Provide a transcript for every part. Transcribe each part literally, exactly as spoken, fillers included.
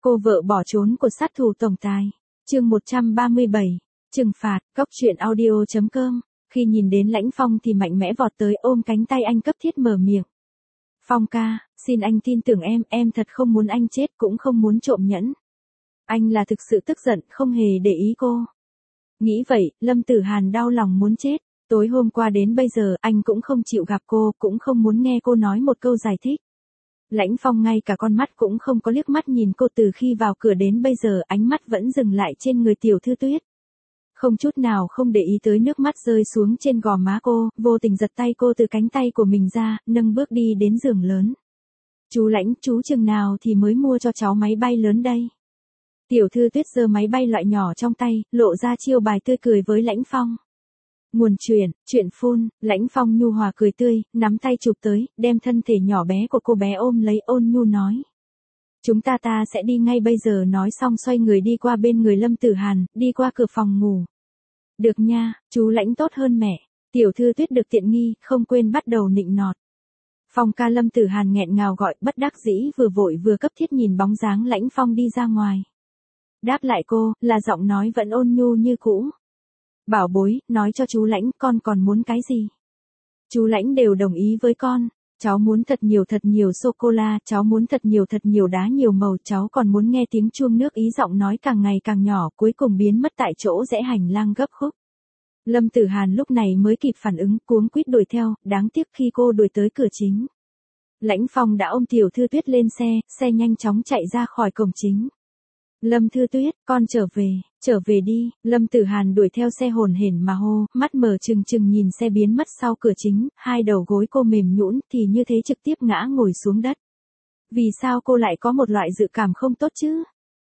Cô vợ bỏ trốn của sát thủ tổng tài. Chương một trăm ba mươi bảy. Trừng phạt. Cốc truyện audio chấm com. Khi nhìn đến Lãnh Phong thì mạnh mẽ vọt tới ôm cánh tay anh cấp thiết mở miệng. Phong ca, xin anh tin tưởng em, em thật không muốn anh chết cũng không muốn trộm nhẫn. Anh là thực sự tức giận, không hề để ý cô. Nghĩ vậy, Lâm Tử Hàn đau lòng muốn chết. Tối hôm qua đến bây giờ anh cũng không chịu gặp cô, cũng không muốn nghe cô nói một câu giải thích. Lãnh Phong ngay cả con mắt cũng không có liếc mắt nhìn cô từ khi vào cửa đến bây giờ, ánh mắt vẫn dừng lại trên người Tiểu Thư Tuyết. Không chút nào không để ý tới nước mắt rơi xuống trên gò má cô, vô tình giật tay cô từ cánh tay của mình ra, nâng bước đi đến giường lớn. Chú Lãnh, chú chừng nào thì mới mua cho cháu máy bay lớn đây? Tiểu Thư Tuyết giơ máy bay loại nhỏ trong tay, lộ ra chiêu bài tươi cười với Lãnh Phong. Nguồn chuyện, chuyện phun, Lãnh Phong nhu hòa cười tươi, nắm tay chụp tới, đem thân thể nhỏ bé của cô bé ôm lấy, ôn nhu nói. Chúng ta ta sẽ đi ngay bây giờ. Nói xong xoay người đi qua bên người Lâm Tử Hàn, đi qua cửa phòng ngủ. Được nha, chú Lãnh tốt hơn mẹ. Tiểu Thư Tuyết được tiện nghi, không quên bắt đầu nịnh nọt. Phong ca. Lâm Tử Hàn nghẹn ngào gọi, bất đắc dĩ vừa vội vừa cấp thiết nhìn bóng dáng Lãnh Phong đi ra ngoài. Đáp lại cô, là giọng nói vẫn ôn nhu như cũ. Bảo bối, nói cho chú Lãnh, con còn muốn cái gì? Chú Lãnh đều đồng ý với con. Cháu muốn thật nhiều thật nhiều sô-cô-la, cháu muốn thật nhiều thật nhiều đá nhiều màu, cháu còn muốn nghe tiếng chuông nước. Ý giọng nói càng ngày càng nhỏ, cuối cùng biến mất tại chỗ rẽ hành lang gấp khúc. Lâm Tử Hàn lúc này mới kịp phản ứng, cuống quýt đuổi theo, đáng tiếc khi cô đuổi tới cửa chính. Lãnh Phong đã ôm Tiểu Thư Tuyết lên xe, xe nhanh chóng chạy ra khỏi cổng chính. Lâm Thư Tuyết, con trở về, trở về đi. Lâm Tử Hàn đuổi theo xe hồn hển mà hô, mắt mở trừng trừng nhìn xe biến mất sau cửa chính, hai đầu gối cô mềm nhũn thì như thế trực tiếp ngã ngồi xuống đất. Vì sao cô lại có một loại dự cảm không tốt chứ?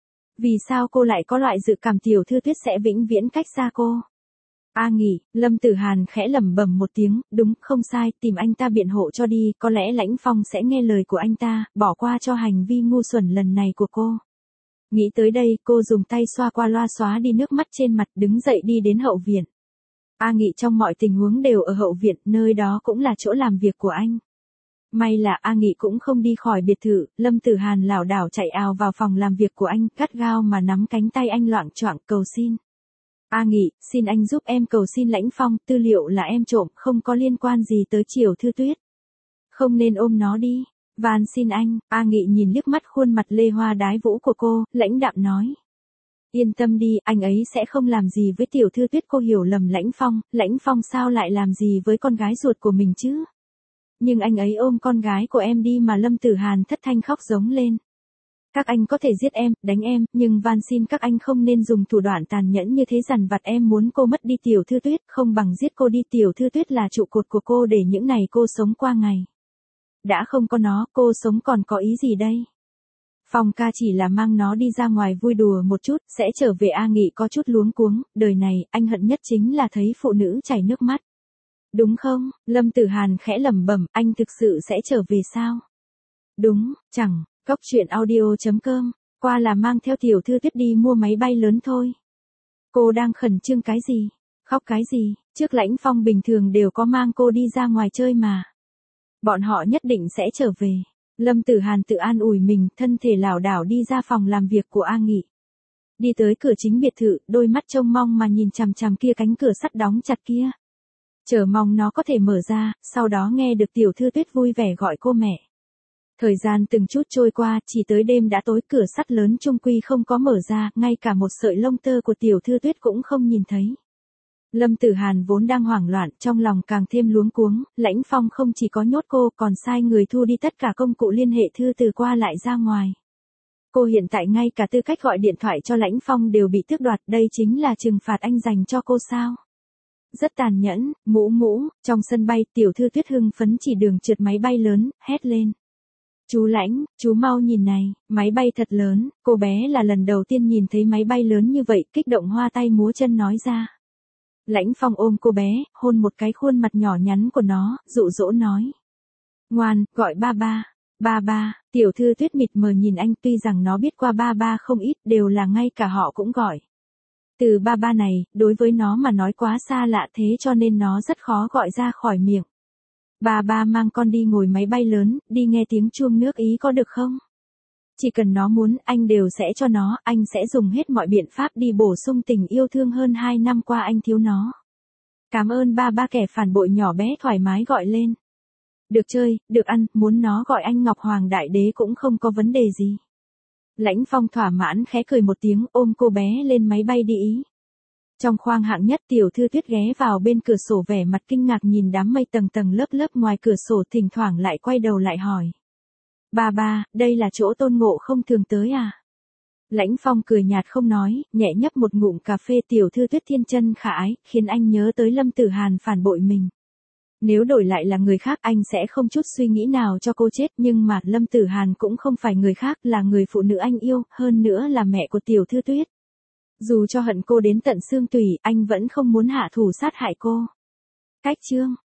Vì sao cô lại có loại dự cảm Tiểu Thư Tuyết sẽ vĩnh viễn cách xa cô? A Nghị, Lâm Tử Hàn khẽ lẩm bẩm một tiếng, đúng, không sai, tìm anh ta biện hộ cho đi, có lẽ Lãnh Phong sẽ nghe lời của anh ta, bỏ qua cho hành vi ngu xuẩn lần này của cô. Nghĩ tới đây, cô dùng tay xoa qua loa xóa đi nước mắt trên mặt, đứng dậy đi đến hậu viện. A Nghị trong mọi tình huống đều ở hậu viện, nơi đó cũng là chỗ làm việc của anh. May là A Nghị cũng không đi khỏi biệt thự, Lâm Tử Hàn lảo đảo chạy ào vào phòng làm việc của anh, gắt gao mà nắm cánh tay anh loạng choạng cầu xin. A Nghị, xin anh giúp em cầu xin Lãnh Phong, tư liệu là em trộm, không có liên quan gì tới Tiểu Thư Tuyết. Không nên ôm nó đi. Van xin anh. A Nghị nhìn liếc mắt khuôn mặt lê hoa đái vũ của cô, lãnh đạm nói. Yên tâm đi, anh ấy sẽ không làm gì với Tiểu Thư Tuyết. Cô hiểu lầm Lãnh Phong, Lãnh Phong sao lại làm gì với con gái ruột của mình chứ? Nhưng anh ấy ôm con gái của em đi mà. Lâm Tử Hàn thất thanh khóc giống lên. Các anh có thể giết em, đánh em, nhưng van xin các anh không nên dùng thủ đoạn tàn nhẫn như thế dằn vặt em. Muốn cô mất đi Tiểu Thư Tuyết, không bằng giết cô đi. Tiểu Thư Tuyết là trụ cột của cô, để những ngày cô sống qua ngày. Đã không có nó, cô sống còn có ý gì đây? Phong ca chỉ là mang nó đi ra ngoài vui đùa một chút, sẽ trở về. A Nghị có chút luống cuống, đời này, anh hận nhất chính là thấy phụ nữ chảy nước mắt. Đúng không? Lâm Tử Hàn khẽ lẩm bẩm, anh thực sự sẽ trở về sao? Đúng, chẳng, cốc truyện audio chấm com, qua là mang theo Tiểu Thư Tuyết đi mua máy bay lớn thôi. Cô đang khẩn trương cái gì? Khóc cái gì? Trước Lãnh Phong bình thường đều có mang cô đi ra ngoài chơi mà. Bọn họ nhất định sẽ trở về. Lâm Tử Hàn tự an ủi mình, thân thể lảo đảo đi ra phòng làm việc của A Nghị. Đi tới cửa chính biệt thự, đôi mắt trông mong mà nhìn chằm chằm kia cánh cửa sắt đóng chặt kia. Chờ mong nó có thể mở ra, sau đó nghe được Tiểu Thư Tuyết vui vẻ gọi cô mẹ. Thời gian từng chút trôi qua, chỉ tới đêm đã tối, cửa sắt lớn chung quy không có mở ra, ngay cả một sợi lông tơ của Tiểu Thư Tuyết cũng không nhìn thấy. Lâm Tử Hàn vốn đang hoảng loạn, trong lòng càng thêm luống cuống, Lãnh Phong không chỉ có nhốt cô, còn sai người thu đi tất cả công cụ liên hệ thư từ qua lại ra ngoài. Cô hiện tại ngay cả tư cách gọi điện thoại cho Lãnh Phong đều bị tước đoạt, đây chính là trừng phạt anh dành cho cô sao? Rất tàn nhẫn. Mũ mũ, trong sân bay, Tiểu Thư Tuyết hưng phấn chỉ đường trượt máy bay lớn, hét lên. Chú Lãnh, chú mau nhìn này, máy bay thật lớn. Cô bé là lần đầu tiên nhìn thấy máy bay lớn như vậy, kích động hoa tay múa chân nói ra. Lãnh Phong ôm cô bé, hôn một cái khuôn mặt nhỏ nhắn của nó, dụ dỗ nói. Ngoan, gọi ba ba. Ba ba. Tiểu Thư Tuyết mịt mờ nhìn anh, tuy rằng nó biết qua ba ba không ít, đều là ngay cả họ cũng gọi. Từ ba ba này, đối với nó mà nói quá xa lạ, thế cho nên nó rất khó gọi ra khỏi miệng. Ba ba mang con đi ngồi máy bay lớn, đi nghe tiếng chuông nước, ý có được không? Chỉ cần nó muốn, anh đều sẽ cho nó, anh sẽ dùng hết mọi biện pháp đi bổ sung tình yêu thương hơn hai năm qua anh thiếu nó. Cảm ơn ba ba, kẻ phản bội nhỏ bé thoải mái gọi lên. Được chơi, được ăn, muốn nó gọi anh Ngọc Hoàng Đại Đế cũng không có vấn đề gì. Lãnh Phong thỏa mãn khẽ cười một tiếng, ôm cô bé lên máy bay đi Ý. Trong khoang hạng nhất, Tiểu Thư Tuyết ghé vào bên cửa sổ vẻ mặt kinh ngạc nhìn đám mây tầng tầng lớp lớp ngoài cửa sổ, thỉnh thoảng lại quay đầu lại hỏi. Ba ba, đây là chỗ Tôn Ngộ không thường tới à? Lãnh Phong cười nhạt không nói, nhẹ nhấp một ngụm cà phê. Tiểu Thư Tuyết thiên chân khả ái, khiến anh nhớ tới Lâm Tử Hàn phản bội mình. Nếu đổi lại là người khác anh sẽ không chút suy nghĩ nào cho cô chết, nhưng mà Lâm Tử Hàn cũng không phải người khác, là người phụ nữ anh yêu, hơn nữa là mẹ của Tiểu Thư Tuyết. Dù cho hận cô đến tận xương tủy, anh vẫn không muốn hạ thủ sát hại cô. Cách chương